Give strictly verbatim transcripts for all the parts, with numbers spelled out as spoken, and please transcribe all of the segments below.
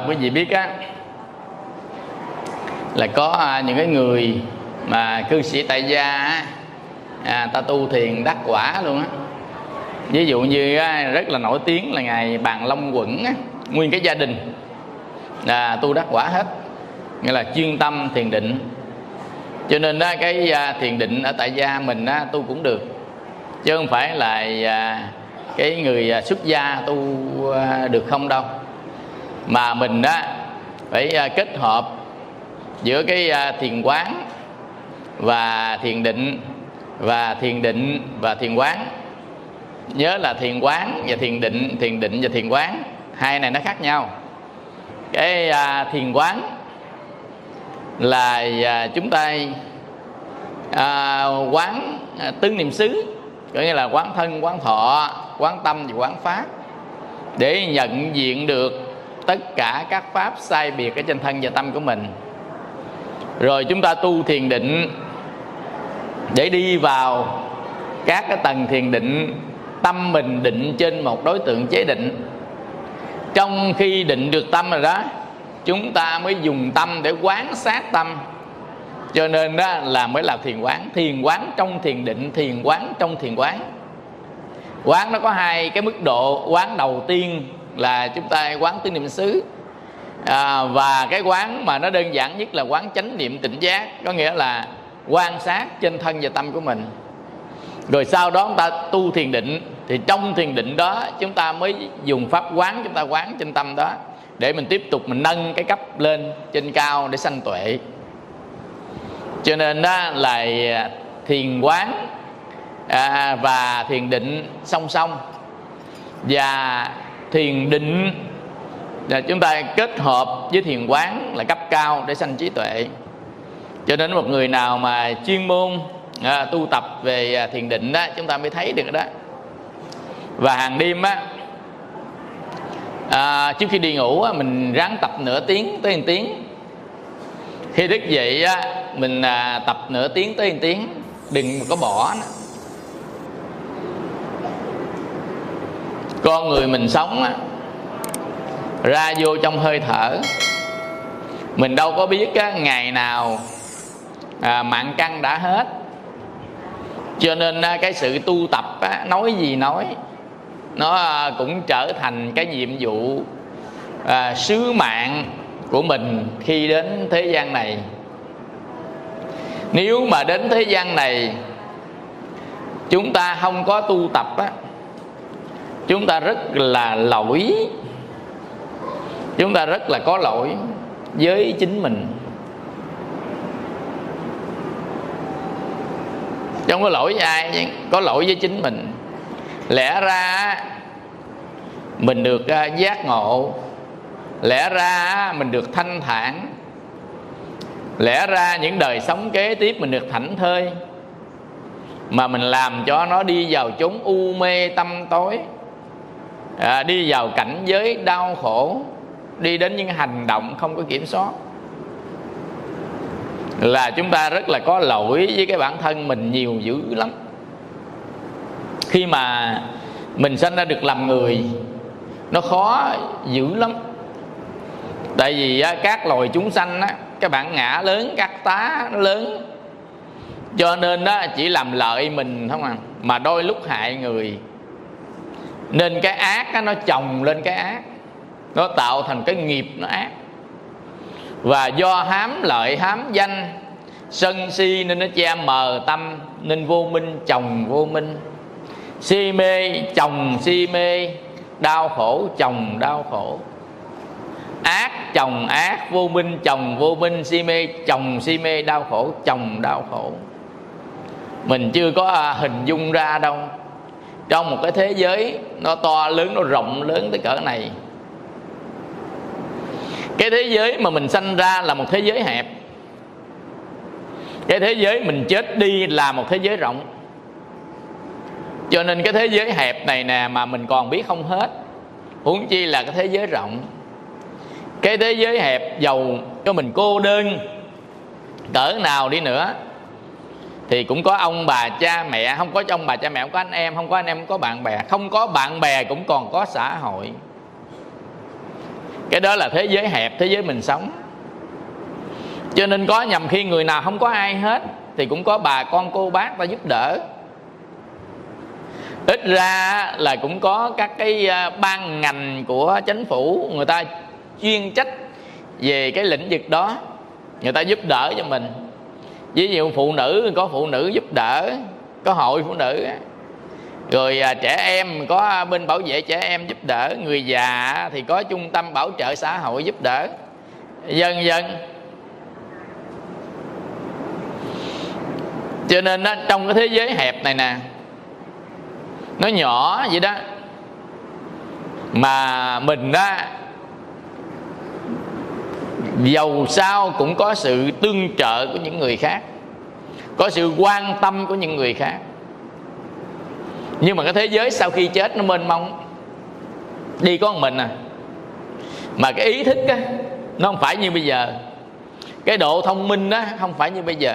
quý vị biết á, là có những cái người mà cư sĩ tại gia á, à, ta tu thiền đắc quả luôn á. Ví dụ như á, rất là nổi tiếng là ngài Bàn Long Quẩn á, nguyên cái gia đình là tu đắc quả hết, nghĩa là chuyên tâm thiền định. Cho nên đó, cái thiền định ở tại gia mình á, tu cũng được, chứ không phải là cái người xuất gia tu được không đâu. Mà mình á phải kết hợp giữa cái thiền quán và thiền định, và thiền định và thiền quán. Nhớ là thiền quán và thiền định, thiền định và thiền quán, hai này nó khác nhau. Cái thiền quán là chúng ta à, quán tứ niệm xứ, có nghĩa là quán thân, quán thọ, quán tâm và quán pháp, để nhận diện được tất cả các pháp sai biệt ở trên thân và tâm của mình. Rồi chúng ta tu thiền định để đi vào các cái tầng thiền định, tâm mình định trên một đối tượng chế định. Trong khi định được tâm rồi đó, chúng ta mới dùng tâm để quán sát tâm. Cho nên đó là mới là thiền quán. Thiền quán trong thiền định, thiền quán trong thiền quán. Quán nó có hai cái mức độ. Quán đầu tiên là chúng ta quán tứ niệm xứ, à, và cái quán mà nó đơn giản nhất là quán chánh niệm tỉnh giác, có nghĩa là quan sát trên thân và tâm của mình. Rồi sau đó chúng ta tu thiền định, thì trong thiền định đó chúng ta mới dùng pháp quán, chúng ta quán trên tâm đó, để mình tiếp tục mình nâng cái cấp lên trên cao để sanh tuệ. Cho nên đó là thiền quán à, và thiền định song song. Và thiền định là chúng ta kết hợp với thiền quán là cấp cao để sanh trí tuệ. Cho nên một người nào mà chuyên môn à, tu tập về thiền định đó, chúng ta mới thấy được đó. Và hàng đêm á, à, trước khi đi ngủ á, mình ráng tập nửa tiếng tới một tiếng. Khi thức dậy á, mình à, tập nửa tiếng tới một tiếng, đừng có bỏ nó. Con người mình sống á, ra vô trong hơi thở. Mình đâu có biết á, ngày nào à, mạng căn đã hết. Cho nên á, cái sự tu tập á, nói gì nói, nó à, cũng trở thành cái nhiệm vụ à, sứ mạng của mình khi đến thế gian này. Nếu mà đến thế gian này chúng ta không có tu tập á, chúng ta rất là lỗi. Chúng ta rất là có lỗi với chính mình. Không có lỗi với ai, có lỗi với chính mình. Lẽ ra mình được giác ngộ, lẽ ra mình được thanh thản, lẽ ra những đời sống kế tiếp mình được thảnh thơi, mà mình làm cho nó đi vào chốn u mê tâm tối, à, đi vào cảnh giới đau khổ, đi đến những hành động không có kiểm soát. Là chúng ta rất là có lỗi với cái bản thân mình nhiều dữ lắm. Khi mà mình sinh ra được làm người, nó khó dữ lắm. Tại vì các loài chúng sanh á, cái bản ngã lớn, các tá nó lớn, cho nên á, chỉ làm lợi mình không à, mà đôi lúc hại người. Nên cái ác á, nó chồng lên cái ác, nó tạo thành cái nghiệp nó ác. Và do hám lợi, hám danh, sân si nên nó che mờ tâm, nên vô minh chồng vô minh, si mê chồng si mê, đau khổ chồng đau khổ, ác chồng ác, vô minh chồng vô minh, si mê chồng si mê, đau khổ chồng đau khổ. Mình chưa có hình dung ra đâu. Trong một cái thế giới nó to lớn, nó rộng lớn tới cỡ này, cái thế giới mà mình sanh ra là một thế giới hẹp. Cái thế giới mình chết đi là một thế giới rộng. Cho nên cái thế giới hẹp này nè mà mình còn biết không hết, huống chi là cái thế giới rộng. Cái thế giới hẹp dầu cho mình cô đơn cỡ nào đi nữa thì cũng có ông bà cha mẹ. Không có ông bà cha mẹ, không có anh em, không có anh em không có bạn bè, không có bạn bè cũng còn có xã hội. Cái đó là thế giới hẹp, thế giới mình sống. Cho nên có nhầm khi người nào không có ai hết thì cũng có bà con cô bác ta giúp đỡ. Ít ra là cũng có các cái ban ngành của chính phủ, người ta chuyên trách về cái lĩnh vực đó, người ta giúp đỡ cho mình. Ví dụ phụ nữ có phụ nữ giúp đỡ, có hội phụ nữ. Rồi trẻ em có bên bảo vệ trẻ em giúp đỡ. Người già thì có trung tâm bảo trợ xã hội giúp đỡ, vân vân. Cho nên đó, trong cái thế giới hẹp này nè, nó nhỏ vậy đó, mà mình đó dầu sao cũng có sự tương trợ của những người khác, có sự quan tâm của những người khác. Nhưng mà cái thế giới sau khi chết nó mênh mông, đi có một mình à. Mà cái ý thức á, nó không phải như bây giờ. Cái độ thông minh đó không phải như bây giờ.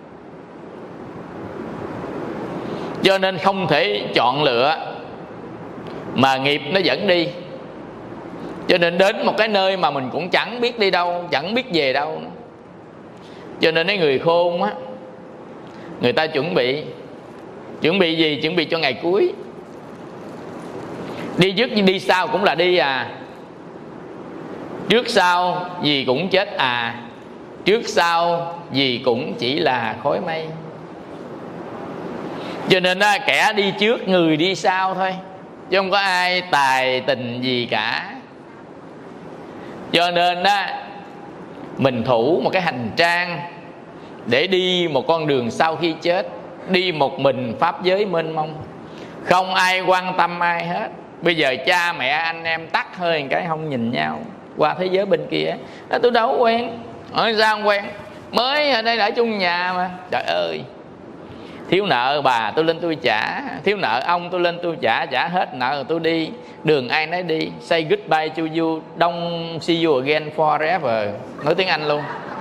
Cho nên không thể chọn lựa, mà nghiệp nó dẫn đi. Cho nên đến một cái nơi mà mình cũng chẳng biết đi đâu, chẳng biết về đâu. Cho nên cái người khôn á, người ta chuẩn bị. Chuẩn bị gì? Chuẩn bị cho ngày cuối. Đi trước đi sau cũng là đi à. Trước sau gì cũng chết à. Trước sau gì cũng chỉ là khói mây. Cho nên á, kẻ đi trước người đi sau thôi, chứ không có ai tài tình gì cả. Cho nên á, mình thủ một cái hành trang để đi một con đường sau khi chết. Đi một mình pháp giới mênh mông, không ai quan tâm ai hết. Bây giờ cha mẹ anh em tắt hơi một cái không nhìn nhau, qua thế giới bên kia. Đó, tôi đâu quen. Hỏi sao không quen? Mới ở đây ở chung nhà mà. Trời ơi, thiếu nợ bà tôi lên tôi trả, thiếu nợ ông tôi lên tôi trả, trả hết nợ rồi tôi đi. Đường ai nấy đi. Say goodbye to you, don't see you again forever. Nói tiếng Anh luôn.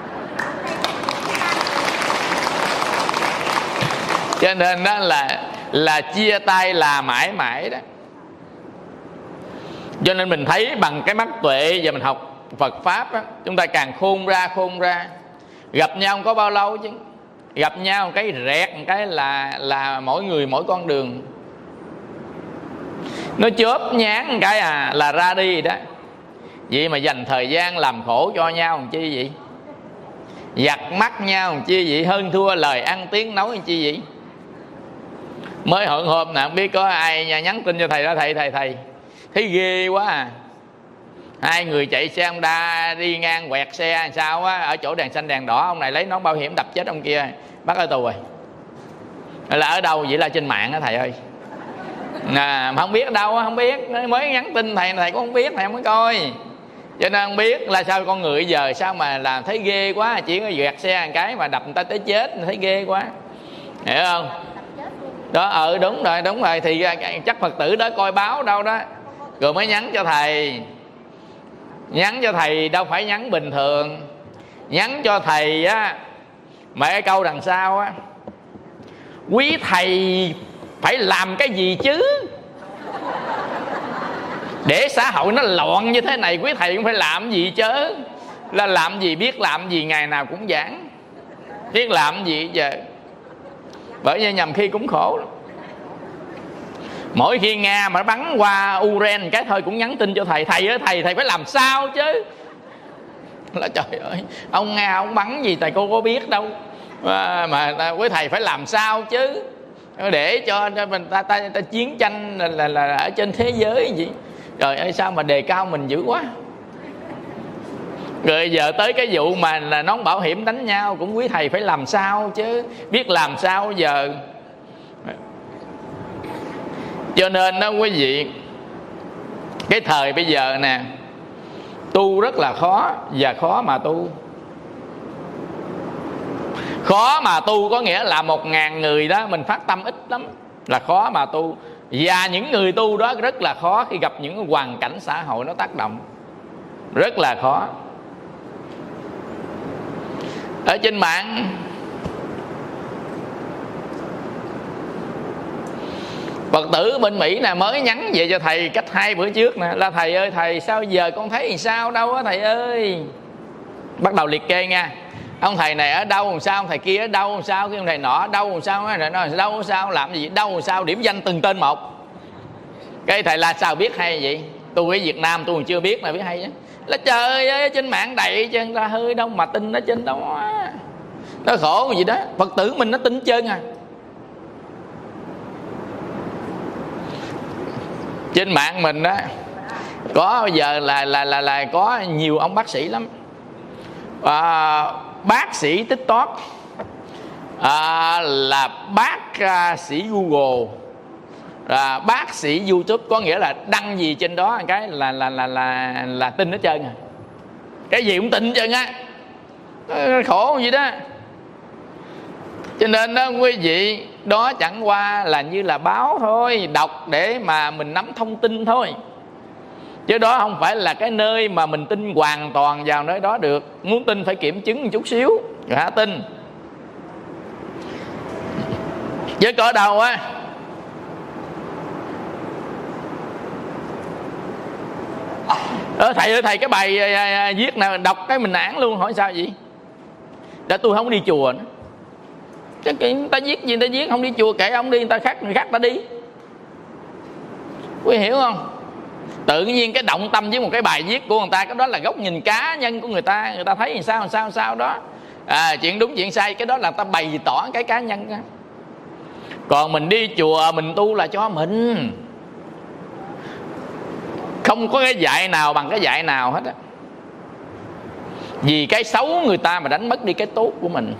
Cho nên đó là là chia tay là mãi mãi đó. Cho nên mình thấy bằng cái mắt tuệ và mình học Phật Pháp đó, chúng ta càng khôn ra khôn ra. Gặp nhau không có bao lâu chứ. Gặp nhau một cái rẹt một cái là là mỗi người mỗi con đường. Nó chớp nhán một cái à là ra đi đó. Vậy mà dành thời gian làm khổ cho nhau làm chi vậy? Giặt mắt nhau làm chi vậy? Hơn thua lời ăn tiếng nói làm chi vậy? Mới hận hôm nào không biết có ai nhắn tin cho thầy đó, thầy thầy thầy thấy ghê quá à. Hai người chạy xe Honda đi ngang quẹt xe sao á, ở chỗ đèn xanh đèn đỏ, ông này lấy nón bảo hiểm đập chết ông kia, bắt ở tù rồi. Là ở đâu vậy? Là trên mạng á thầy ơi. À, mà không biết đâu, không biết, mới nhắn tin thầy, thầy cũng không biết, thầy không có coi. Cho nên không biết là sao con người giờ sao mà làm thấy ghê quá, chỉ có gạt xe một cái mà đập người ta tới chết, thấy ghê quá, hiểu không? Đó, ừ đúng rồi, đúng rồi. Thì chắc Phật tử đó coi báo đâu đó, rồi mới nhắn cho thầy. Nhắn cho thầy đâu phải nhắn bình thường. Nhắn cho thầy á, mà cái câu đằng sau á: quý thầy phải làm cái gì chứ, để xã hội nó loạn như thế này, quý thầy cũng phải làm gì chứ. Là làm gì, biết làm gì, ngày nào cũng giảng, biết làm gì giờ. Bởi vì nhầm khi cũng khổ lắm. Mỗi khi Nga mà bắn qua Ukraine cái thôi cũng nhắn tin cho thầy: thầy ơi, thầy thầy phải làm sao chứ. Là trời ơi, ông Nga ông bắn gì thầy cô có biết đâu, mà, mà quý thầy phải làm sao chứ, để cho mình ta, ta, ta chiến tranh là, là, là ở trên thế giới gì. Trời ơi, sao mà đề cao mình dữ quá. Rồi giờ tới cái vụ mà là nón bảo hiểm đánh nhau cũng quý thầy phải làm sao chứ, biết làm sao giờ. Cho nên đó quý vị, cái thời bây giờ nè, tu rất là khó, và khó mà tu. Khó mà tu có nghĩa là một ngàn người đó mình phát tâm ít lắm, là khó mà tu. Và những người tu đó rất là khó khi gặp những hoàn cảnh xã hội nó tác động, rất là khó. Ở trên mạng Phật tử bên Mỹ nè mới nhắn về cho thầy cách hai bữa trước nè, là thầy ơi thầy sao giờ con thấy thì sao đâu á thầy ơi. Bắt đầu liệt kê nha, ông thầy này ở đâu làm sao, ông thầy kia ở đâu làm sao, cái ông thầy nọ ở đâu làm sao, nói đâu làm sao, làm gì đâu làm sao, điểm danh từng tên một. Cái thầy là sao biết hay vậy? Tôi ở Việt Nam tôi còn chưa biết là biết hay chứ. Là trời ơi trên mạng đầy chứ người ta hơi đâu mà tin ở trên đó. Nó khổ gì đó, Phật tử mình nó tin trơn à. Trên mạng mình đó có bây giờ là là là là có nhiều ông bác sĩ lắm. À, bác sĩ TikTok, à, là bác à, sĩ Google, à, bác sĩ YouTube, có nghĩa là đăng gì trên đó cái là là là là là tin hết trơn à. Cái gì cũng tin hết trơn á. Khổ gì đó. Cho nên đó quý vị, đó chẳng qua là như là báo thôi, đọc để mà mình nắm thông tin thôi, chứ đó không phải là cái nơi mà mình tin hoàn toàn vào nơi đó được. Muốn tin phải kiểm chứng một chút xíu rồi hả tin. Chứ có đâu á ờ, thầy ơi thầy cái bài à, à, viết nào đọc cái mình nản luôn. Hỏi sao vậy? Để tôi không đi chùa nữa. Chứ người ta viết gì người ta viết, không đi chùa kệ ông đi, người ta khác người khác ta đi. Quý hiểu không? Tự nhiên cái động tâm với một cái bài viết của người ta, cái đó là góc nhìn cá nhân của người ta, người ta thấy làm sao làm sao làm sao đó. À, chuyện đúng chuyện sai cái đó là ta bày tỏ cái cá nhân đó. Còn mình đi chùa mình tu là cho mình, không có cái dạy nào bằng cái dạy nào hết á. Vì cái xấu người ta mà đánh mất đi cái tốt của mình.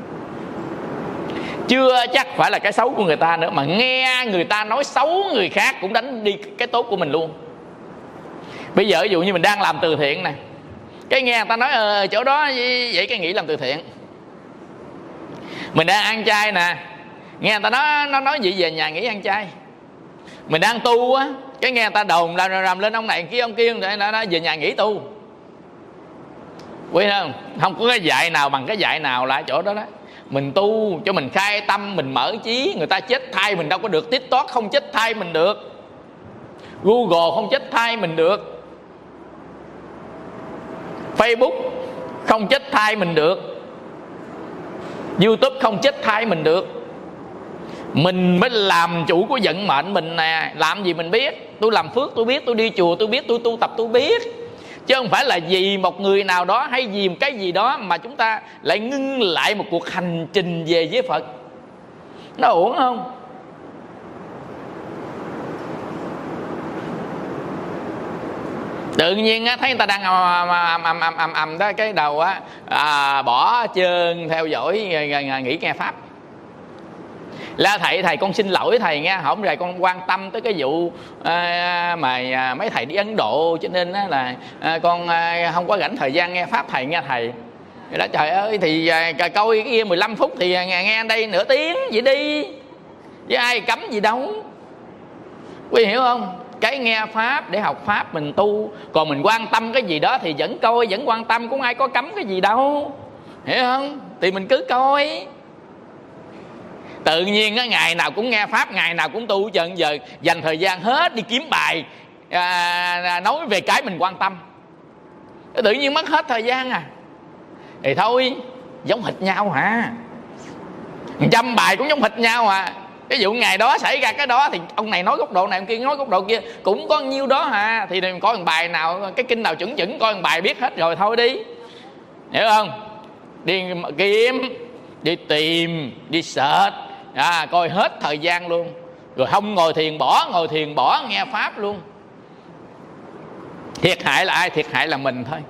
Chưa chắc phải là cái xấu của người ta nữa, mà nghe người ta nói xấu người khác cũng đánh đi cái tốt của mình luôn. Bây giờ ví dụ như mình đang làm từ thiện nè, cái nghe người ta nói ờ, chỗ đó vậy cái nghĩ làm từ thiện. Mình đang ăn chay nè, nghe người ta nói nó nói gì về nhà nghỉ ăn chay. Mình đang tu á, cái nghe người ta đồn làm rầm lên ông này kia ông kia, để nó về nhà nghỉ tu. Quý không? Không có cái dạy nào bằng cái dạy nào là ở chỗ đó đó. Mình tu cho mình khai tâm, mình mở trí. Người ta chết thay mình đâu có được. TikTok không chết thay mình được, Google không chết thay mình được, Facebook không chết thay mình được, YouTube không chết thay mình được. Mình mới làm chủ của vận mệnh mình nè. Làm gì mình biết. Tôi làm phước tôi biết, tôi đi chùa tôi biết, tôi tu tập tôi biết. Chứ không phải là vì một người nào đó hay vì một cái gì đó mà chúng ta lại ngưng lại một cuộc hành trình về với Phật. Nó ổn không? Tự nhiên á, thấy người ta đang ầm ầm ầm ầm ầm đó, cái đầu á à, bỏ chân theo dõi nghĩ nghe pháp. La thầy thầy con xin lỗi thầy nha, không rồi con quan tâm tới cái vụ à, mà à, mấy thầy đi Ấn Độ, cho nên á, là à, con à, không có rảnh thời gian nghe pháp thầy nha thầy. Rồi đó trời ơi, thì à, coi cái kia mười lăm phút thì à, nghe đây nửa tiếng vậy đi, với ai cấm gì đâu. Quý hiểu không? Cái nghe pháp để học pháp mình tu, còn mình quan tâm cái gì đó thì vẫn coi vẫn quan tâm, cũng ai có cấm cái gì đâu, hiểu không? Thì mình cứ coi. Tự nhiên á, ngày nào cũng nghe pháp, ngày nào cũng tu, chừng giờ dành thời gian hết đi kiếm bài à, nói về cái mình quan tâm, tự nhiên mất hết thời gian à. Thì thôi, giống hệt nhau hả? Trăm bài cũng giống hệt nhau à. Cái vụ ngày đó xảy ra cái đó thì ông này nói góc độ này, ông kia nói góc độ kia, cũng có nhiêu đó à. Thì mình coi một bài nào, cái kinh nào chuẩn chuẩn, coi một bài biết hết rồi thôi đi, hiểu không? Đi kiếm, đi tìm, đi search à, coi hết thời gian luôn. Rồi không ngồi thiền bỏ, ngồi thiền bỏ nghe pháp luôn. Thiệt hại là ai? Thiệt hại là mình thôi.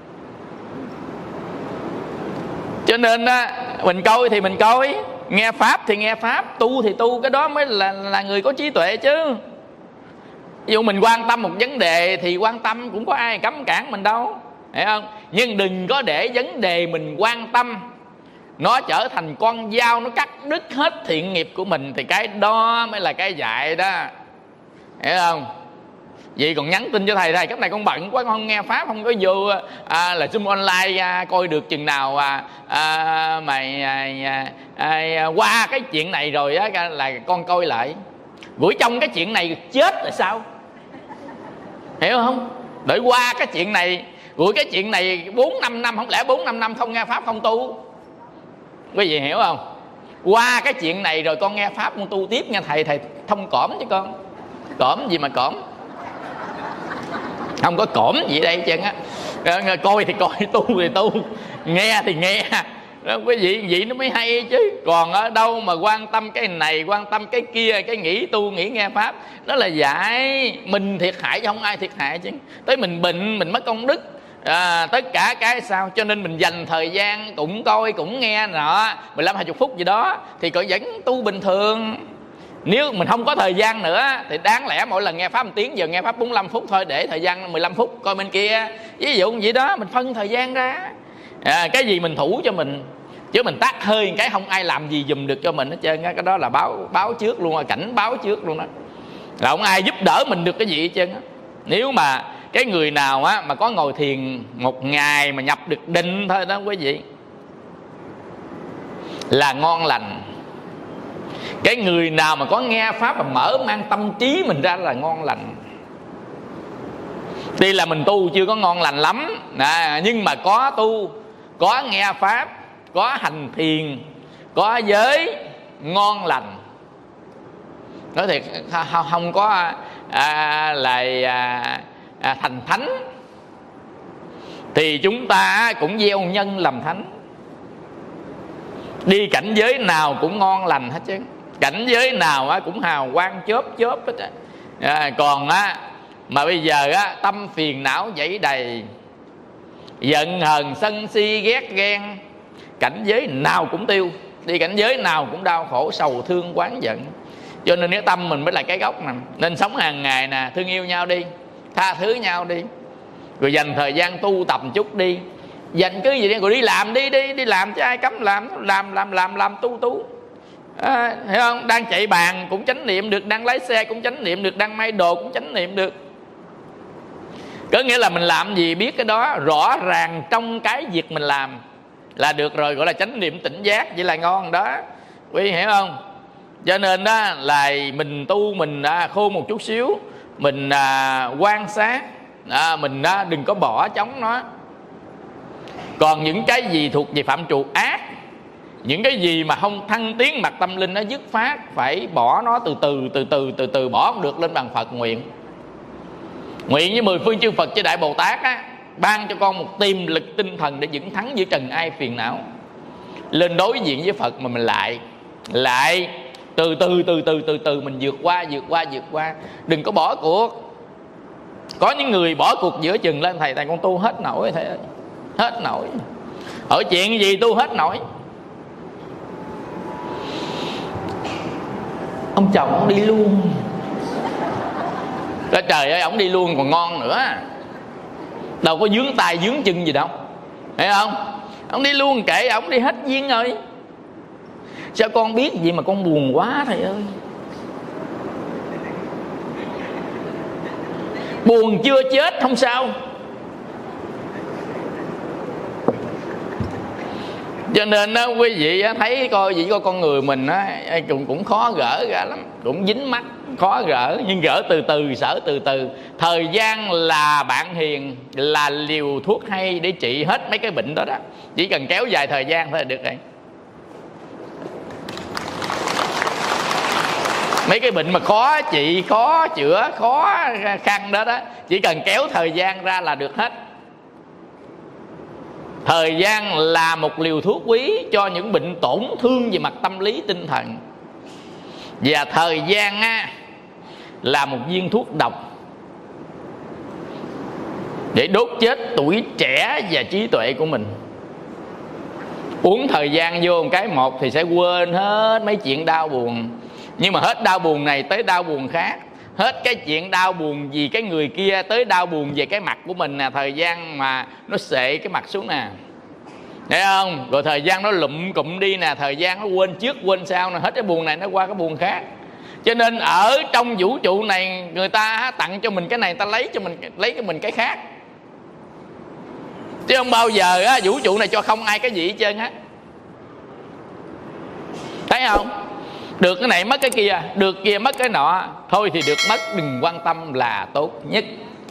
Cho nên á, mình coi thì mình coi, nghe pháp thì nghe pháp, tu thì tu, cái đó mới là, là người có trí tuệ chứ. Ví dụ mình quan tâm một vấn đề thì quan tâm, cũng có ai cấm cản mình đâu, hiểu không? Nhưng đừng có để vấn đề mình quan tâm nó trở thành con dao, nó cắt đứt hết thiện nghiệp của mình, thì cái đó mới là cái dạy đó, hiểu không? Vậy còn nhắn tin cho thầy, thầy cái này con bận quá, con không nghe pháp, không có vô à, là Zoom online à, coi được chừng nào à, à, mày à, à, à, qua cái chuyện này rồi á là con coi lại. Rồi trong cái chuyện này chết là sao? Hiểu không? Đợi qua cái chuyện này, rồi cái chuyện này bốn năm năm, không lẽ bốn năm năm không nghe pháp không tu? Quý vị hiểu không? Qua cái chuyện này rồi con nghe pháp con tu tiếp nghe thầy. Thầy thông cõm chứ con. Cõm gì mà cõm? Không có cõm gì đây chân á. Coi thì coi, tu thì tu, nghe thì nghe. Đó, quý vị vậy nó mới hay chứ. Còn ở đâu mà quan tâm cái này, quan tâm cái kia, cái nghĩ tu nghĩ nghe pháp, đó là dạy mình thiệt hại chứ không ai thiệt hại chứ. Tới mình bệnh mình mất công đức, à, tất cả cái sao. Cho nên mình dành thời gian cũng coi cũng nghe nọ mười lăm hai mươi phút gì đó thì còn vẫn tu bình thường. Nếu mình không có thời gian nữa thì đáng lẽ mỗi lần nghe pháp một tiếng, giờ nghe pháp bốn mươi lăm phút thôi, để thời gian mười lăm phút coi bên kia. Ví dụ như vậy đó, mình phân thời gian ra, à, cái gì mình thủ cho mình, chứ mình tắt hơi cái không ai làm gì giùm được cho mình hết trơn á. Cái đó là báo báo trước luôn, cảnh báo trước luôn đó, là không ai giúp đỡ mình được cái gì hết trơn á. Nếu mà cái người nào á mà có ngồi thiền một ngày mà nhập được định thôi đó quý vị, là ngon lành. Cái người nào mà có nghe pháp mà mở mang tâm trí mình ra là ngon lành. Tuy là mình tu chưa có ngon lành lắm, à, nhưng mà có tu, có nghe pháp, có hành thiền, có giới, ngon lành. Nói thiệt không có à, là à, à, thành thánh thì chúng ta cũng gieo nhân làm thánh. Đi cảnh giới nào cũng ngon lành hết chứ, cảnh giới nào cũng hào quang chớp chớp hết á. À, còn á mà bây giờ á tâm phiền não dẫy đầy, giận hờn sân si ghét ghen, cảnh giới nào cũng tiêu, đi cảnh giới nào cũng đau khổ sầu thương oán giận. Cho nên cái tâm mình mới là cái gốc nè. Nên sống hàng ngày nè, thương yêu nhau đi, tha thứ nhau đi, rồi dành thời gian tu tập một chút đi. Dành cứ gì đi, rồi đi làm đi đi đi làm chứ ai cấm làm. Làm làm làm làm tu tu, à, hiểu không? Đang chạy bàn cũng chánh niệm được, đang lái xe cũng chánh niệm được, đang may đồ cũng chánh niệm được. Có nghĩa là mình làm gì biết cái đó rõ ràng trong cái việc mình làm là được rồi, gọi là chánh niệm tỉnh giác, vậy là ngon đó, quý hiểu không? Cho nên đó là mình tu mình à, khôn một chút xíu, mình à, quan sát, à, mình à, đừng có bỏ chống nó. Còn những cái gì thuộc về phạm trù ác, những cái gì mà không thăng tiến mặt tâm linh, nó dứt phát phải bỏ nó từ từ từ từ từ từ bỏ không được, lên bằng Phật nguyện. Nguyện với mười phương chư Phật chư Đại Bồ Tát á, ban cho con một tiềm lực tinh thần để vững thắng giữa trần ai phiền não. Lên đối diện với Phật mà mình lại lại từ từ từ từ từ từ mình vượt qua vượt qua vượt qua, đừng có bỏ cuộc. Có những người bỏ cuộc giữa chừng lên, thầy thầy con tu hết nổi thầy ơi, hết nổi. Ở chuyện gì tu hết nổi. Ông chồng ông đi luôn. Trời trời ơi, ông đi luôn còn ngon nữa, đâu có vướng tay vướng chân gì đâu, thấy không? Ông đi luôn kệ ông đi hết duyên rồi. Sao con biết gì mà con buồn quá thầy ơi. Buồn chưa chết không sao. Cho nên đó, quý vị thấy coi vậy coi con người mình á, cũng cũng khó gỡ ra lắm, cũng dính mắt khó gỡ, nhưng gỡ từ từ, sở từ từ. Thời gian là bạn hiền, là liều thuốc hay để trị hết mấy cái bệnh đó đó. Chỉ cần kéo dài thời gian thôi là được rồi. Mấy cái bệnh mà khó trị, khó chữa, khó khăn đó đó, chỉ cần kéo thời gian ra là được hết. Thời gian là một liều thuốc quý cho những bệnh tổn thương về mặt tâm lý tinh thần. Và thời gian á, là một viên thuốc độc để đốt chết tuổi trẻ và trí tuệ của mình. Uống thời gian vô một cái một thì sẽ quên hết mấy chuyện đau buồn. Nhưng mà hết đau buồn này tới đau buồn khác, hết cái chuyện đau buồn vì cái người kia tới đau buồn về cái mặt của mình nè. Thời gian mà nó xệ cái mặt xuống nè, thấy không? Rồi thời gian nó lụm cụm đi nè, thời gian nó quên trước quên sau nè, hết cái buồn này nó qua cái buồn khác. Cho nên ở trong vũ trụ này, người ta tặng cho mình cái này, ta lấy cho mình lấy cho mình cái khác, chứ không bao giờ á, vũ trụ này cho không ai cái gì hết trơn á, thấy không? Được cái này mất cái kia, được kia mất cái nọ, thôi thì được mất đừng quan tâm là tốt nhất.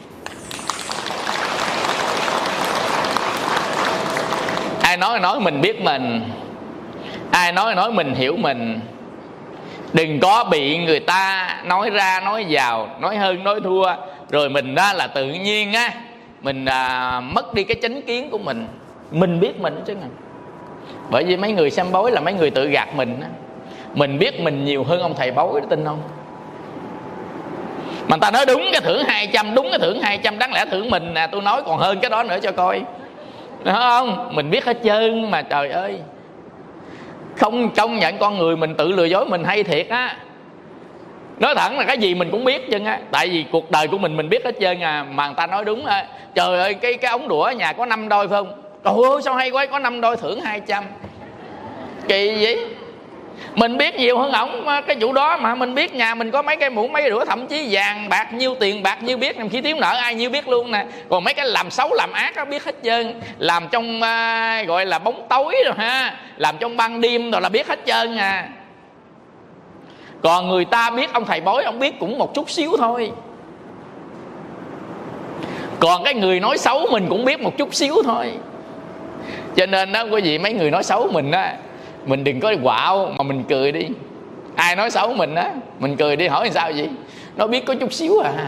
Ai nói nói mình biết mình, ai nói nói mình hiểu mình. Đừng có bị người ta nói ra nói vào, nói hơn nói thua, rồi mình đó là tự nhiên á mình à, mất đi cái chánh kiến của mình. Mình biết mình chứ. Bởi vì mấy người xem bói là mấy người tự gạt mình á. Mình biết mình nhiều hơn ông thầy bói, tin không? Mà người ta nói đúng cái thưởng hai trăm, đúng cái thưởng hai trăm, đáng lẽ thưởng mình nè, tôi nói còn hơn cái đó nữa cho coi. Đúng không? Mình biết hết trơn mà trời ơi. Không công nhận con người mình tự lừa dối mình hay thiệt á. Nói thẳng là cái gì mình cũng biết chân á. Tại vì cuộc đời của mình mình biết hết trơn à. Mà người ta nói đúng á. Trời ơi cái, cái ống đũa ở nhà có năm đôi phải không? Trời ơi sao hay quá, có năm đôi thưởng hai trăm. Kỳ vậy. Mình biết nhiều hơn ổng cái vụ đó mà. Mình biết nhà mình có mấy cái muỗng mấy cái đũa, thậm chí vàng bạc nhiêu tiền bạc nhiêu biết, khi thiếu nợ ai nhiêu biết luôn nè. Còn mấy cái làm xấu làm ác đó biết hết trơn. Làm trong uh, gọi là bóng tối rồi ha, làm trong ban đêm rồi là biết hết trơn à. Còn người ta biết ông thầy bói, ông biết cũng một chút xíu thôi. Còn cái người nói xấu mình cũng biết một chút xíu thôi. Cho nên đó quý vị, mấy người nói xấu mình á, mình đừng có quạo mà mình cười đi. Ai nói xấu mình á, mình cười đi, hỏi làm sao vậy? Nó biết có chút xíu à.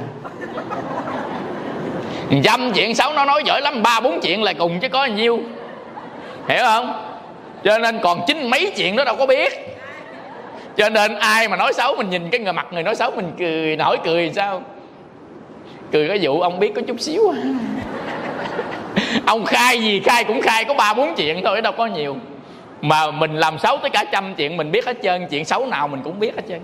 Trăm chuyện xấu nó nói giỏi lắm, ba bốn chuyện là cùng chứ có nhiêu. Hiểu không? Cho nên còn chín mấy chuyện đó đâu có biết. Cho nên ai mà nói xấu mình nhìn cái người mặt người nói xấu mình cười, nổi cười sao? Cười cái vụ ông biết có chút xíu à. Ông khai gì khai cũng khai có ba bốn chuyện thôi, đâu có nhiều. Mà mình làm xấu tới cả trăm chuyện mình biết hết trơn. Chuyện xấu nào mình cũng biết hết trơn.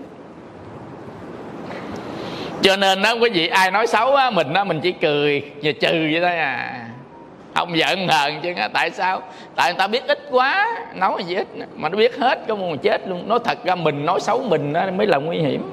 Cho nên đó quý vị, ai nói xấu á, mình á, mình chỉ cười và trừ vậy thôi à. Không giận hờn chứ. Tại sao? Tại người ta biết ít quá, nói gì ít mà nó biết hết có một chết luôn. Nói thật ra mình nói xấu mình đó mới là nguy hiểm.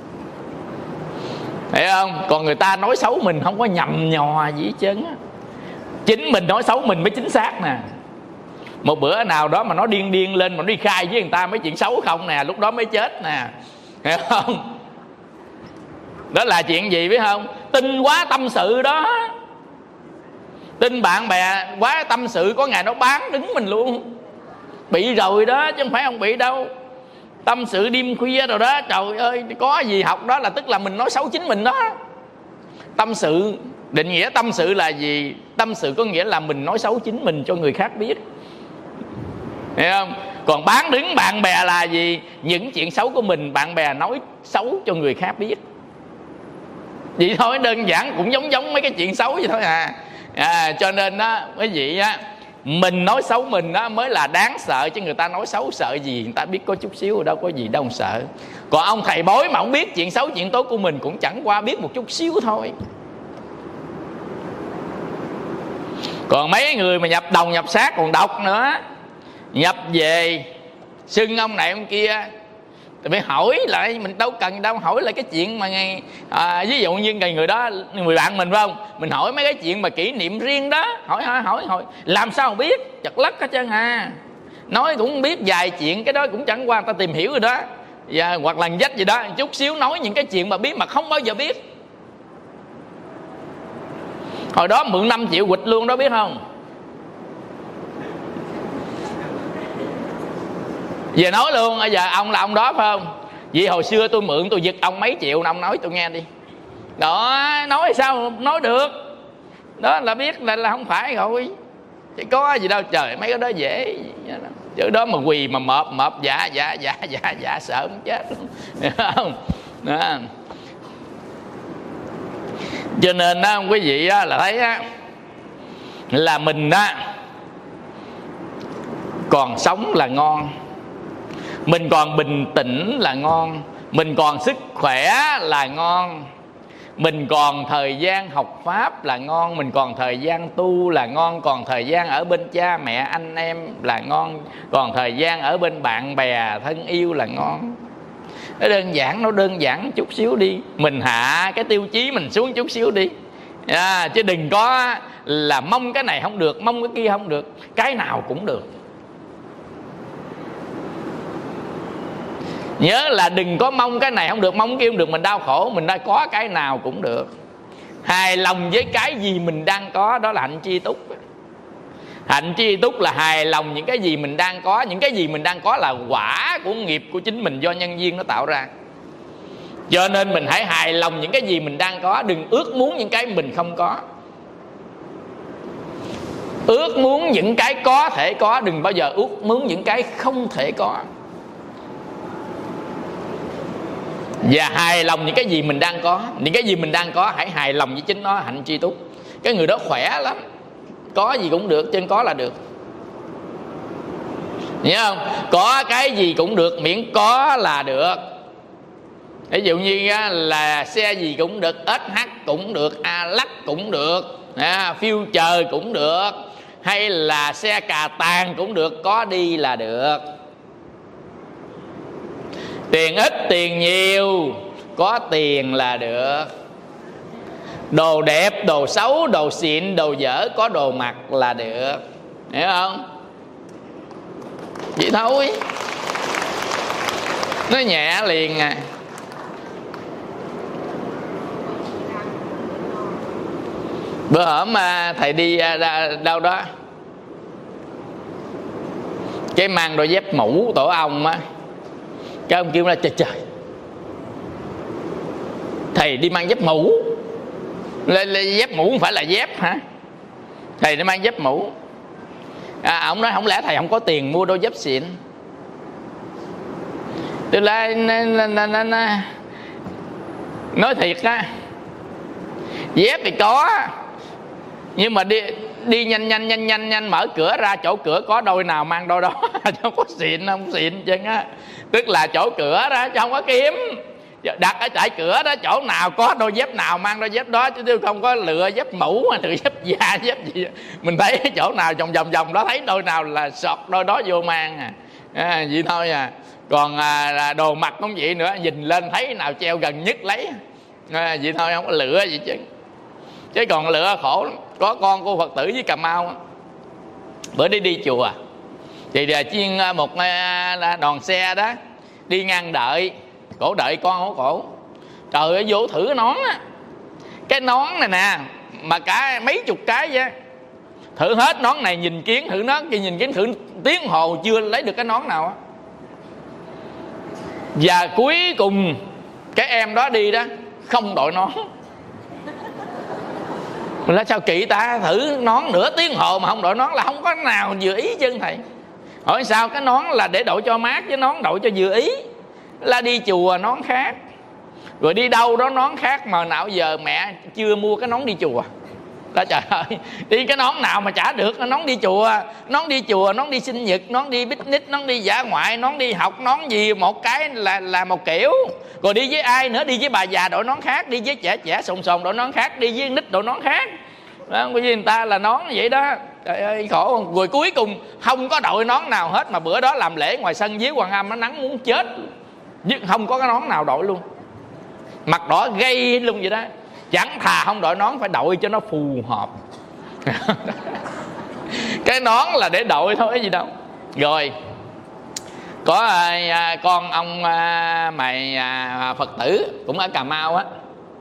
Hiểu không? Còn người ta nói xấu mình không có nhầm nhò gì hết trơn á. Chính mình nói xấu mình mới chính xác nè. Một bữa nào đó mà nó điên điên lên mà nó đi khai với người ta mấy chuyện xấu không nè, lúc đó mới chết nè. Hiểu không? Đó là chuyện gì biết không? Tin quá tâm sự đó. Tin bạn bè quá tâm sự, có ngày nó bán đứng mình luôn. Bị rồi đó chứ không phải không bị đâu. Tâm sự đêm khuya rồi đó, trời ơi, có gì học đó là tức là mình nói xấu chính mình đó. Tâm sự, định nghĩa tâm sự là gì? Tâm sự có nghĩa là mình nói xấu chính mình cho người khác biết. Hiểu không? Còn bán đứng bạn bè là gì? Những chuyện xấu của mình bạn bè nói xấu cho người khác biết. Vậy thôi, đơn giản, cũng giống giống mấy cái chuyện xấu vậy thôi à. À, cho nên đó quý vị á, mình nói xấu mình đó mới là đáng sợ, chứ người ta nói xấu sợ gì? Người ta biết có chút xíu, đâu có gì đâu sợ. Còn ông thầy bói mà không biết chuyện xấu chuyện tốt của mình cũng chẳng qua biết một chút xíu thôi. Còn mấy người mà nhập đồng nhập sát còn độc nữa. Nhập về xưng ông này ông kia, thì phải hỏi lại, mình đâu cần đâu hỏi lại cái chuyện mà ngày à, ví dụ như người người đó, người bạn mình phải không, mình hỏi mấy cái chuyện mà kỷ niệm riêng đó, hỏi hỏi hỏi hỏi làm sao mà biết, chật lất hết trơn à. Nói cũng không biết vài chuyện, cái đó cũng chẳng qua người ta tìm hiểu rồi đó. Và hoặc là dách gì đó chút xíu nói những cái chuyện mà biết mà không bao giờ biết. Hồi đó mượn năm triệu quỵt luôn đó biết không. Giờ nói luôn, bây giờ ông là ông đó phải không? Vậy hồi xưa tôi mượn tôi giật ông mấy triệu, ông nói tôi nghe đi. Đó, nói sao nói được. Đó là biết là, là không phải rồi. Chứ có gì đâu trời, mấy cái đó dễ. Chứ đó mà quỳ mà mợp mợp dạ dạ dạ dạ dạ sợ muốn chết luôn. Hiểu không? Đó. Cho nên đó quý vị đó, là thấy đó, là mình đó còn sống là ngon, mình còn bình tĩnh là ngon, mình còn sức khỏe là ngon, mình còn thời gian học pháp là ngon, mình còn thời gian tu là ngon, còn thời gian ở bên cha mẹ anh em là ngon, còn thời gian ở bên bạn bè thân yêu là ngon. Nó đơn giản, nó đơn giản chút xíu đi, mình hạ cái tiêu chí mình xuống chút xíu đi à, chứ đừng có là mong cái này không được, mong cái kia không được, cái nào cũng được. Nhớ là đừng có mong cái này không được, mong kia không được, mình đau khổ. Mình đã có cái nào cũng được, hài lòng với cái gì mình đang có, đó là hạnh chi túc. Hạnh chi túc là hài lòng những cái gì mình đang có. Những cái gì mình đang có là quả của nghiệp của chính mình, do nhân duyên nó tạo ra. Cho nên mình hãy hài lòng những cái gì mình đang có, đừng ước muốn những cái mình không có. Ước muốn những cái có thể có, đừng bao giờ ước muốn những cái không thể có. Và hài lòng những cái gì mình đang có. Những cái gì mình đang có hãy hài lòng với chính nó, hạnh chi túc. Cái người đó khỏe lắm, có gì cũng được, trên có là được. Hiểu không? Có cái gì cũng được, miễn có là được. Ví dụ như là xe gì cũng được, ét hát cũng được, A-Lux cũng được, Future cũng được, hay là xe cà tàng cũng được, có đi là được. Tiền ít tiền nhiều, có tiền là được. Đồ đẹp, đồ xấu, đồ xịn, đồ dở, có đồ mặc là được. Hiểu không? Vậy thôi, nó nhẹ liền à. Bữa hổm mà thầy đi đâu đó, cái mang đôi dép mũ tổ ong á, cái ông kêu là trời trời, thầy đi mang dép mũ. Lên, lên dép mũ không phải là dép hả? Thầy đi mang dép mũ. À, ông nói không lẽ thầy không có tiền mua đôi dép xịn? Tôi lại nói thiệt á, dép thì có, nhưng mà đi đi nhanh nhanh nhanh nhanh nhanh mở cửa ra, chỗ cửa có đôi nào mang đôi đó. Không có xịn, không xịn chứ á. Tức là chỗ cửa đó chứ không có kiếm, đặt ở tại cửa đó, chỗ nào có đôi dép nào mang đôi dép đó, chứ tôi không có lựa dép mũ mà lựa dép da dép gì. Mình thấy chỗ nào vòng vòng vòng đó, thấy đôi nào là sọt đôi đó vô mang à, à vậy thôi à. Còn à, đồ mặc cũng vậy nữa, nhìn lên thấy nào treo gần nhất lấy à, vậy thôi, không có lựa gì chứ. Chứ còn lựa khổ lắm. Có con cô Phật tử với Cà Mau, bữa đi đi chùa thì chiên một đoàn xe đó đi ngang đợi, cổ đợi con hổ cổ. Trời ơi, vô thử nón á, cái nón này nè mà cả mấy chục cái vậy, thử hết nón này nhìn kiến, thử nón kia nhìn kiến, thử tiếng hồ chưa lấy được cái nón nào á. Và cuối cùng cái em đó đi đó không đội nón. Mình nói sao kỳ ta, thử nón nửa tiếng hồ mà không đội nón là không có nào vừa ý chân thầy. Hỏi sao? Cái nón là để đội cho mát, chứ nón đội cho vừa ý. Là đi chùa nón khác, rồi đi đâu đó nón khác, mà nào giờ mẹ chưa mua cái nón đi chùa. Đó trời ơi, đi cái nón nào mà chả được, nón đi chùa, nón đi chùa, nón đi sinh nhật, nón đi picnic, nón đi dã ngoại, nón đi học, nón gì một cái là là một kiểu. Rồi đi với ai nữa, đi với bà già đội nón khác, đi với trẻ trẻ sồn sồn đội nón khác, đi với nít đội nón khác. Đó, bởi vì người ta là nón vậy đó. Trời ơi khổ không? Rồi cuối cùng không có đội nón nào hết, mà bữa đó làm lễ ngoài sân dưới Quan Âm, nó nắng muốn chết, không có cái nón nào đội luôn, mặt đỏ gây luôn vậy đó. Chẳng thà không đội nón, phải đội cho nó phù hợp. Cái nón là để đội thôi, gì đâu. Rồi có à, con ông à, mày à, Phật tử cũng ở Cà Mau á,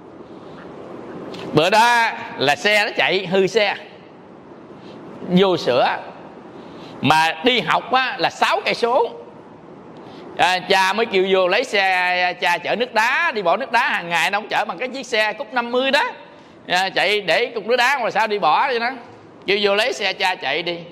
bữa đó là xe nó chạy hư xe, vô sửa, mà đi học á là sáu cây số. À, cha mới kêu vô lấy xe, cha chở nước đá, đi bỏ nước đá hàng ngày, nó không chở bằng cái chiếc xe cúc năm mươi đó, à, chạy để cục nước đá mà sao đi bỏ vậy đó. Kêu vô lấy xe cha chạy đi.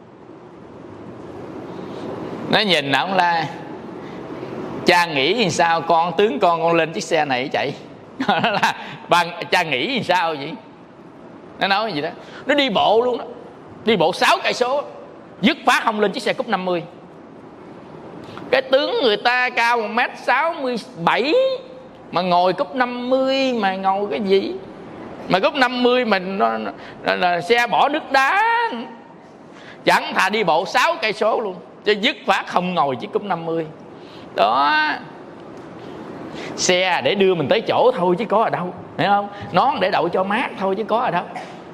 Nó nhìn nó la, cha nghĩ như sao con tướng con con lên chiếc xe này chạy. Nó là bằng cha nghĩ như sao vậy? Nó nói gì đó, nó đi bộ luôn đó, đi bộ sáu cây số, dứt khoát không lên chiếc xe cúc năm mươi. Cái tướng người ta cao một mét sáu mươi bảy mà ngồi cúp năm mươi, mà ngồi cái gì mà cúp năm mươi mình nó, nó, nó là xe bỏ nước đá. Chẳng thà đi bộ sáu cây số luôn, chứ dứt khoát không ngồi chiếc cúp năm mươi. Đó, xe để đưa mình tới chỗ thôi chứ có ở đâu, hiểu không? Nón để đậu cho mát thôi chứ có ở đâu.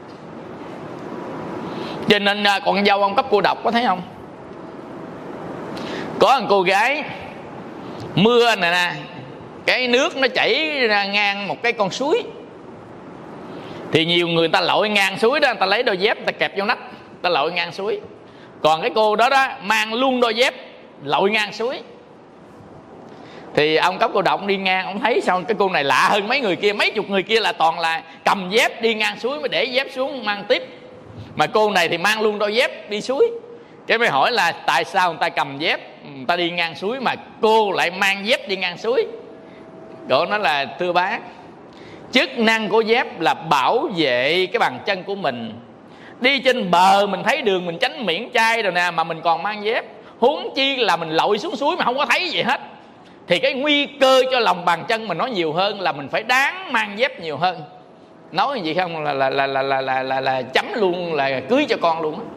Cho nên con dâu ông cấp cô độc có thấy không? Có một cô gái Mưa này nè, cái nước nó chảy ra ngang một cái con suối, thì nhiều người ta lội ngang suối đó, người ta lấy đôi dép người ta kẹp vô nách, người ta lội ngang suối. Còn cái cô đó đó mang luôn đôi dép lội ngang suối. Thì ông cấp cô độc đi ngang, ông thấy sao cái cô này lạ hơn mấy người kia. Mấy chục người kia là toàn là cầm dép đi ngang suối mới để dép xuống mang tiếp, mà cô này thì mang luôn đôi dép đi suối. Cái mới hỏi là tại sao người ta cầm dép người ta đi ngang suối mà cô lại mang dép đi ngang suối. Cô nói là thưa bác, chức năng của dép là bảo vệ cái bàn chân của mình. Đi trên bờ mình thấy đường mình tránh miệng chai rồi nè, mà mình còn mang dép, huống chi là mình lội xuống suối mà không có thấy gì hết, thì cái nguy cơ cho lòng bàn chân mình nó nhiều hơn, là mình phải đáng mang dép nhiều hơn. Nói gì không là là là là là là, là, là chấm luôn, là cưới cho con luôn á.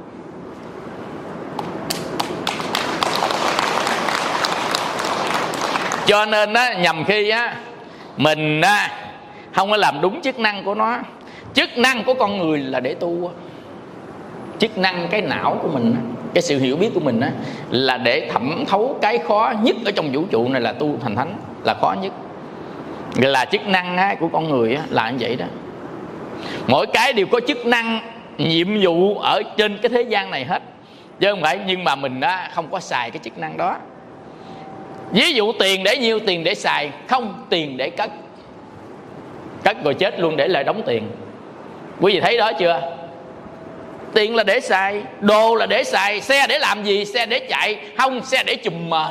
Cho nên á, nhầm khi á mình á không có làm đúng chức năng của nó. Chức năng của con người là để tu á. Chức năng cái não của mình á, cái sự hiểu biết của mình á, là để thẩm thấu cái khó nhất ở trong vũ trụ này là tu thành thánh, là khó nhất. Là chức năng á, của con người á, là như vậy đó. Mỗi cái đều có chức năng, nhiệm vụ ở trên cái thế gian này hết, chứ không phải. Nhưng mà mình á, không có xài cái chức năng đó. Ví dụ tiền để nhiêu? Tiền để xài, không tiền để cất. Cất rồi chết luôn, để lại đóng tiền. Quý vị thấy đó chưa? Tiền là để xài, đồ là để xài. Xe để làm gì? Xe để chạy, không, xe để chùm mền.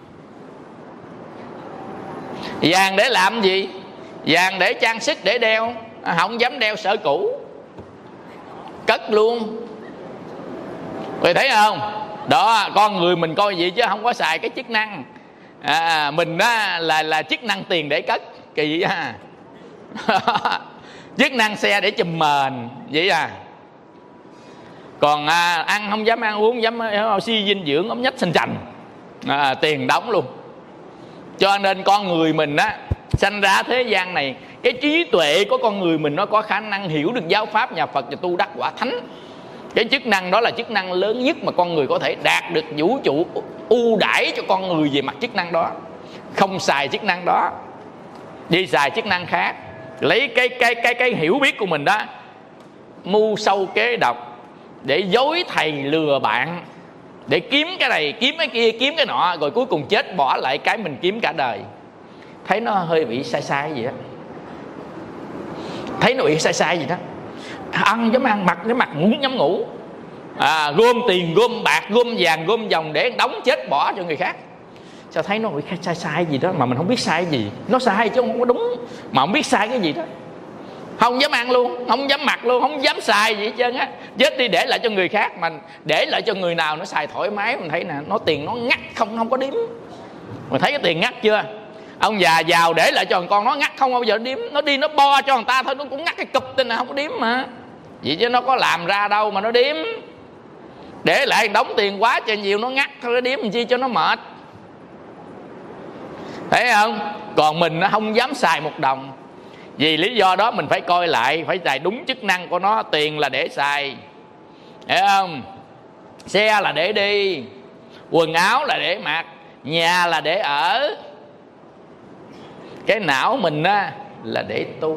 Vàng để làm gì? Vàng để trang sức, để đeo, không dám đeo sợ cũ, cất luôn. Quý vị thấy không? Đó, con người mình coi vậy chứ không có xài cái chức năng. À, mình á, là là chức năng tiền để cất, kỳ vậy ha. Chức năng xe để chùm mền vậy à. Còn à, ăn không dám ăn, uống dám suy dinh dưỡng, ốm nhách xanh chành, à, tiền đóng luôn. Cho nên con người mình á, sanh ra thế gian này, cái trí tuệ của con người mình nó có khả năng hiểu được giáo pháp nhà Phật và tu đắc quả thánh. Cái chức năng đó là chức năng lớn nhất mà con người có thể đạt được. Vũ trụ ưu đãi cho con người về mặt chức năng đó. Không xài chức năng đó, đi xài chức năng khác, lấy cái cái cái cái hiểu biết của mình đó mưu sâu kế độc để dối thầy lừa bạn, để kiếm cái này kiếm cái kia kiếm cái nọ, rồi cuối cùng chết bỏ lại cái mình kiếm cả đời. Thấy nó hơi bị sai sai gì đó. Thấy nó bị sai sai gì đó. Ăn dám ăn, mặc cái mặt ngủ nhắm ngủ, à, gom tiền gom bạc gom vàng gom vòng để đóng chết bỏ cho người khác. Sao thấy nó bị sai sai gì đó mà mình không biết sai gì. Nó sai chứ không có đúng, mà không biết sai cái gì đó. Không dám ăn luôn, không dám mặc luôn, không dám xài gì hết trơn á. Chết đi để lại cho người khác, mà để lại cho người nào nó xài thoải mái. Mình thấy nè, nó tiền nó ngắt không không có điếm. Mình thấy cái tiền ngắt chưa? Ông già giàu để lại cho con nó ngắt không bao giờ điếm. Nó đi nó bo cho người ta thôi, nó cũng ngắt cái cụp tên nào không có điếm mà. Vậy chứ nó có làm ra đâu mà nó điếm. Để lại đóng tiền quá trời nhiều, nó ngắt thôi, nó điếm làm chi cho nó mệt. Thấy không? Còn mình nó không dám xài một đồng. Vì lý do đó mình phải coi lại, phải xài đúng chức năng của nó. Tiền là để xài, hiểu không? Xe là để đi, quần áo là để mặc, nhà là để ở. Cái não mình á là để tu.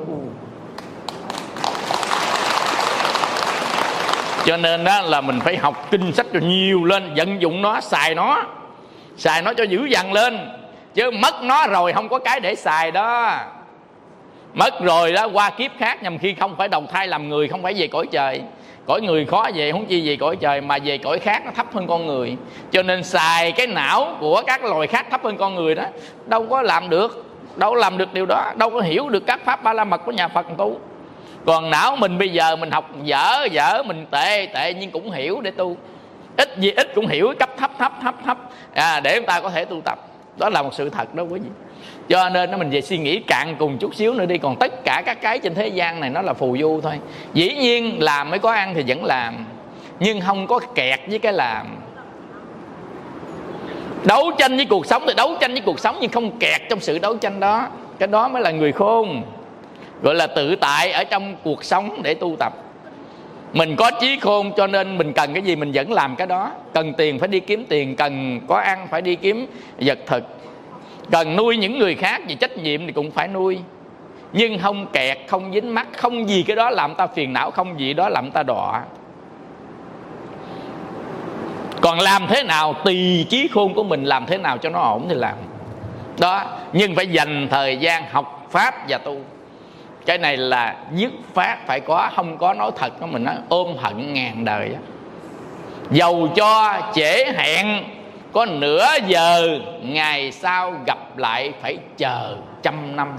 Cho nên đó là mình phải học kinh sách rồi nhiều lên, vận dụng nó, xài nó, xài nó cho dữ dằn lên. Chứ mất nó rồi không có cái để xài đó. Mất rồi đó, qua kiếp khác, nhằm khi không phải đầu thai làm người, không phải về cõi trời. Cõi người khó về, không chi về cõi trời, mà về cõi khác nó thấp hơn con người. Cho nên xài cái não của các loài khác thấp hơn con người đó, đâu có làm được, đâu có làm được điều đó, đâu có hiểu được các pháp ba la mật của nhà Phật tu. Còn não mình bây giờ mình học dở dở, mình tệ tệ nhưng cũng hiểu để tu. Ít gì ít cũng hiểu cấp thấp thấp thấp thấp, à, để chúng ta có thể tu tập. Đó là một sự thật đó quý vị. Cho nên nó mình về suy nghĩ cạn cùng chút xíu nữa đi. Còn tất cả các cái trên thế gian này nó là phù du thôi. Dĩ nhiên làm mới có ăn thì vẫn làm, nhưng không có kẹt với cái làm. Đấu tranh với cuộc sống thì đấu tranh với cuộc sống, nhưng không kẹt trong sự đấu tranh đó. Cái đó mới là người khôn, gọi là tự tại ở trong cuộc sống để tu tập. Mình có trí khôn cho nên mình cần cái gì mình vẫn làm cái đó. Cần tiền phải đi kiếm tiền, cần có ăn phải đi kiếm vật thực. Cần nuôi những người khác vì trách nhiệm thì cũng phải nuôi, nhưng không kẹt, không dính mắc, không gì cái đó làm ta phiền não, không gì đó làm ta đọa. Còn làm thế nào tùy trí khôn của mình, làm thế nào cho nó ổn thì làm đó. Nhưng phải dành thời gian học pháp và tu. Cái này là dứt phát phải có, không có nói thật đó, mình nói ôm hận ngàn đời đó. Dầu cho trễ hẹn có nửa giờ, ngày sau gặp lại phải chờ trăm năm.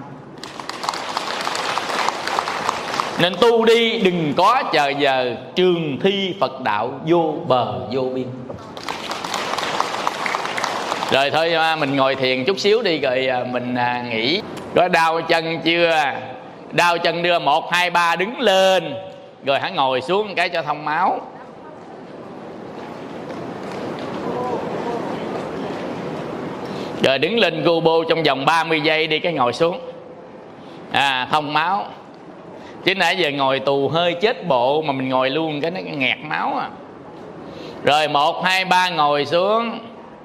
Nên tu đi đừng có chờ giờ, trường thi Phật đạo vô bờ vô biên. Rồi thôi mình ngồi thiền chút xíu đi, rồi mình nghỉ. Có đau chân chưa? Đau chân đưa một hai ba đứng lên, rồi hãy ngồi xuống cái cho thông máu. Rồi đứng lên gu bô trong vòng ba mươi giây đi, cái ngồi xuống, à, thông máu. Chứ nãy giờ ngồi tù hơi chết bộ mà mình ngồi luôn cái nó nghẹt máu à. Rồi một hai ba ngồi xuống.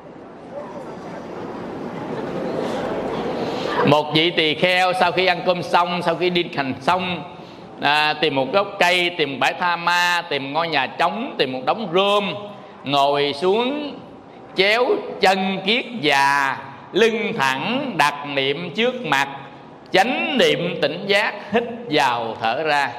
Một vị tỳ kheo sau khi ăn cơm xong, sau khi đi hành xong, à, tìm một gốc cây, tìm một bãi tha ma, tìm một ngôi nhà trống, tìm một đống rơm, ngồi xuống chéo chân kiết già, lưng thẳng, đặt niệm trước mặt, chánh niệm tỉnh giác, hít vào thở ra.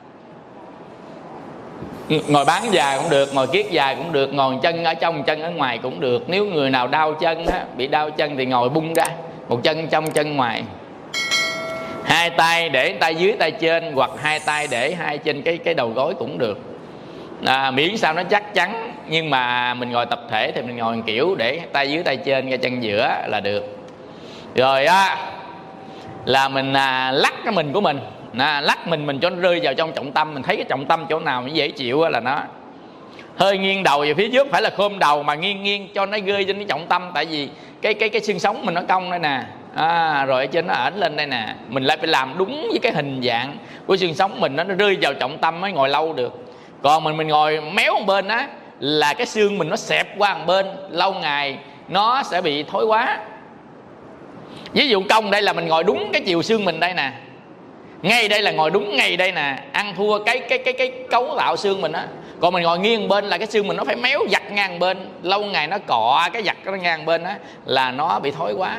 Ngồi bán dài cũng được, ngồi kiết dài cũng được, ngồi chân ở trong chân ở ngoài cũng được. Nếu người nào đau chân á, bị đau chân thì ngồi bung ra, một chân trong chân ngoài. Hai tay để tay dưới tay trên, hoặc hai tay để hai trên cái cái đầu gối cũng được, à, miễn sao nó chắc chắn. Nhưng mà mình ngồi tập thể thì mình ngồi kiểu để tay dưới tay trên, cái chân giữa là được. Rồi á là mình à, lắc cái mình của mình, à, lắc mình mình cho nó rơi vào trong trọng tâm. Mình thấy cái trọng tâm chỗ nào nó dễ chịu là nó hơi nghiêng đầu về phía trước, phải là khom đầu mà nghiêng nghiêng cho nó rơi trên cái trọng tâm. Tại vì cái cái cái xương sống mình nó cong đây nè, à, rồi ở trên nó ẩn lên đây nè, mình lại phải làm đúng với cái hình dạng của xương sống mình, nó, nó rơi vào trọng tâm mới ngồi lâu được. Còn mình mình ngồi méo một bên á là cái xương mình nó xẹp qua một bên, lâu ngày nó sẽ bị thối quá. Ví dụ cong đây là mình ngồi đúng cái chiều xương mình đây nè, ngay đây là ngồi đúng ngay đây nè, ăn thua cái cái cái cái cấu tạo xương mình á. Còn mình ngồi nghiêng bên là cái xương mình nó phải méo giặt ngang bên, lâu ngày nó cọ cái giặt nó ngang bên á là nó bị thối quá.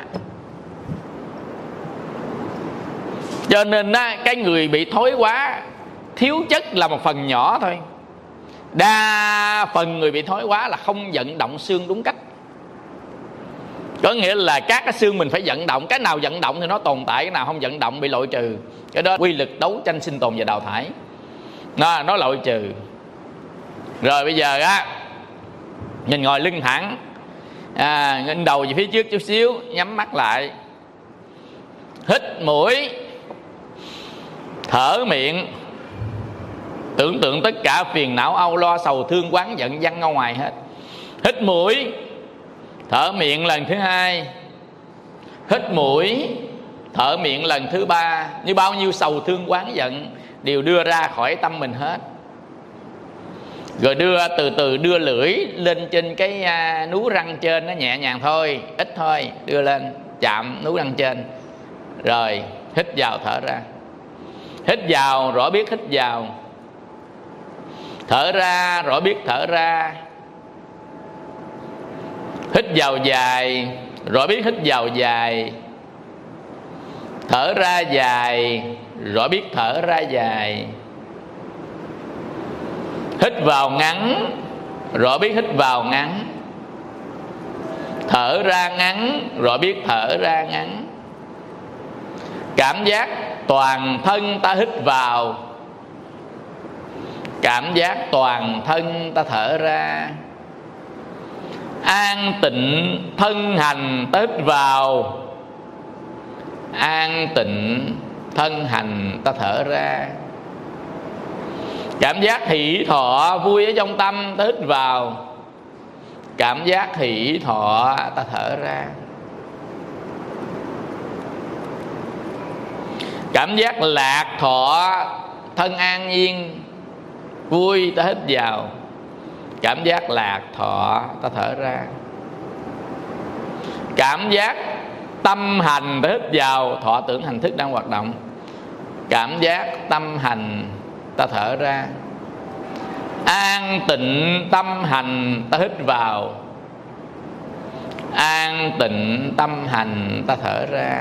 Cho nên á, cái người bị thối quá thiếu chất là một phần nhỏ thôi. Đa phần người bị thối quá là không vận động xương đúng cách. Có nghĩa là các cái xương mình phải vận động, cái nào vận động thì nó tồn tại, cái nào không vận động bị loại trừ. Cái đó quy luật đấu tranh sinh tồn và đào thải, nó, nó loại trừ. Rồi bây giờ á, mình ngồi lưng thẳng, à, nghênh đầu về phía trước chút xíu, nhắm mắt lại, hít mũi, thở miệng. Tưởng tượng tất cả phiền não âu lo sầu thương oán giận văng ra ngoài hết. Hít mũi, thở miệng lần thứ hai, hít mũi, thở miệng lần thứ ba. Như bao nhiêu sầu thương oán giận đều đưa ra khỏi tâm mình hết. Rồi đưa từ từ đưa lưỡi lên trên cái à, nú răng trên, nó nhẹ nhàng thôi, ít thôi, đưa lên chạm nú răng trên. Rồi hít vào thở ra. Hít vào rõ biết hít vào, thở ra rõ biết thở ra. Hít vào dài, rõ biết hít vào dài. Thở ra dài, rõ biết thở ra dài. Hít vào ngắn, rõ biết hít vào ngắn. Thở ra ngắn, rõ biết thở ra ngắn. Cảm giác toàn thân ta hít vào, cảm giác toàn thân ta thở ra. An tịnh thân hành ta hít vào, an tịnh thân hành ta thở ra. Cảm giác hỷ thọ vui ở trong tâm ta hít vào, cảm giác hỷ thọ ta thở ra. Cảm giác lạc thọ thân an nhiên vui ta hít vào, cảm giác lạc thọ ta thở ra. Cảm giác tâm hành ta hít vào, thọ tưởng hành thức đang hoạt động. Cảm giác tâm hành ta thở ra. An tịnh tâm hành ta hít vào, an tịnh tâm hành ta thở ra.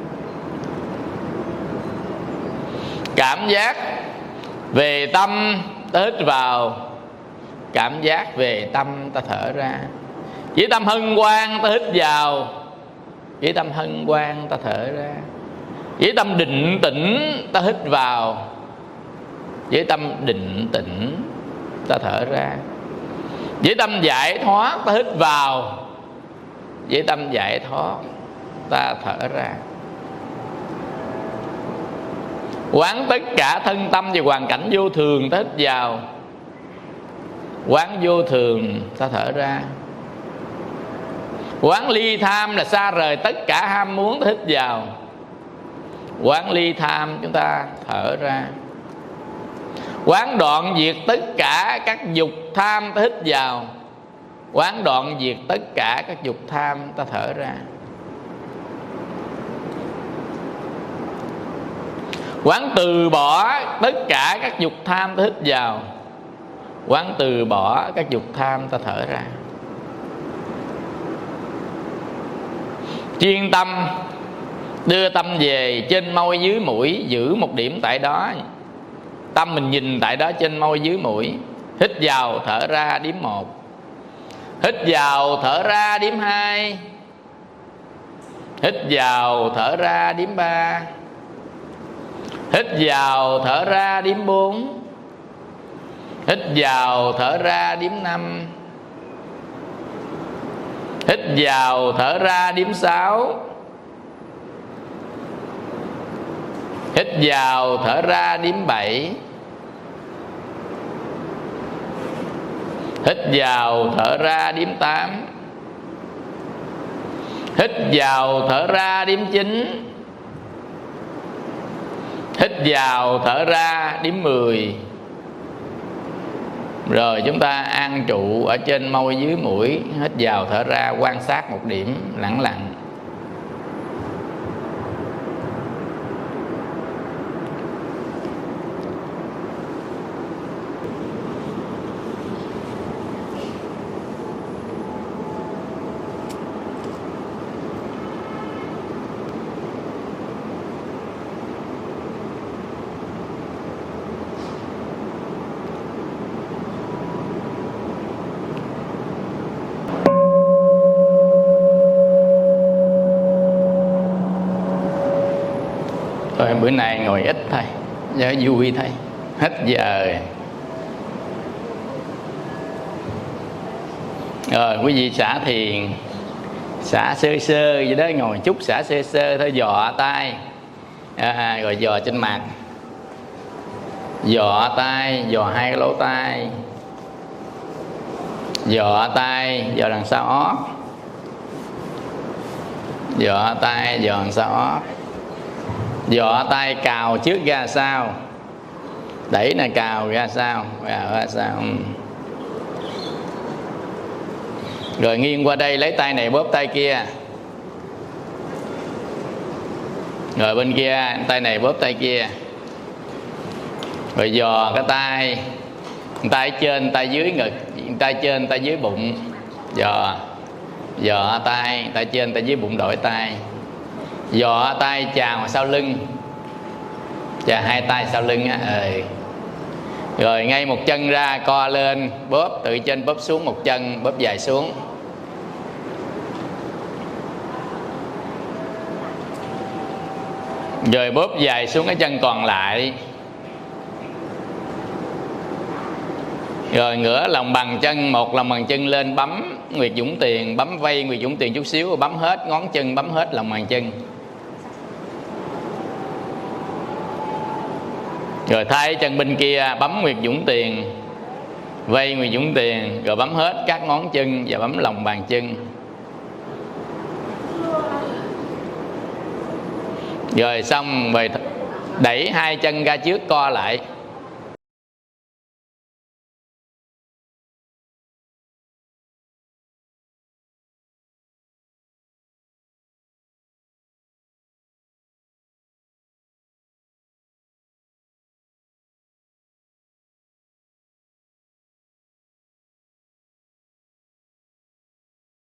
Cảm giác về tâm ta hít vào, cảm giác về tâm ta thở ra. Với tâm hân hoan ta hít vào, với tâm hân hoan ta thở ra. Với tâm định tĩnh ta hít vào, với tâm định tĩnh ta thở ra. Với tâm giải thoát ta hít vào, với tâm giải thoát ta thở ra. Quán tất cả thân tâm và hoàn cảnh vô thường ta hít vào, quán vô thường ta thở ra. Quán ly tham là xa rời tất cả ham muốn ta hít vào, quán ly tham chúng ta thở ra. Quán đoạn diệt tất cả các dục tham ta hít vào, quán đoạn diệt tất cả các dục tham ta thở ra. Quán từ bỏ tất cả các dục tham ta hít vào, quán từ bỏ các dục tham ta thở ra. Chuyên tâm đưa tâm về trên môi dưới mũi, giữ một điểm tại đó. Tâm mình nhìn tại đó trên môi dưới mũi. Hít vào thở ra đếm một, hít vào thở ra đếm hai, hít vào thở ra đếm ba, hít vào thở ra đếm bốn, hít vào thở ra đếm năm, hít vào thở ra đếm sáu, hít vào thở ra đếm bảy, hít vào thở ra đếm tám, hít vào thở ra đếm chín, hít vào thở ra đếm mười. Rồi chúng ta an trụ ở trên môi dưới mũi, hít vào thở ra, quan sát một điểm lặng lặng. Thôi bữa nay ngồi ít thôi, cho vui thôi. Hết giờ rồi, quý vị xả thiền, xả sơ sơ vậy đó, ngồi chút xả sơ sơ thôi, dò tay, à, rồi dò trên mặt, dò tay, dò hai cái lỗ tai, dò tay, dò đằng sau ót, dò tay, dò đằng sau ót. Dò tay cào trước ra sau, đẩy nè, cào ra sau, cào ra sau. Rồi nghiêng qua đây, lấy tay này bóp tay kia, rồi bên kia tay này bóp tay kia. Rồi dò cái tay, tay trên tay dưới ngực, tay trên tay dưới bụng. Dò dò tay, tay trên tay dưới bụng, đổi tay. Dò tay chào sau lưng, chà hai tay sau lưng á. Ừ. Rồi ngay một chân ra, co lên, bóp từ trên bóp xuống một chân, bóp dài xuống. Rồi bóp dài xuống cái chân còn lại. Rồi ngửa lòng bàn chân, một lòng bàn chân lên, bấm Nguyệt Dũng Tiền, bấm vây Nguyệt Dũng Tiền chút xíu, rồi bấm hết ngón chân, bấm hết lòng bàn chân. Rồi thay chân bên kia, bấm Nguyệt Dũng Tiền, vây Nguyệt Dũng Tiền, rồi bấm hết các ngón chân và bấm lòng bàn chân. Rồi xong rồi đẩy hai chân ra trước, co lại.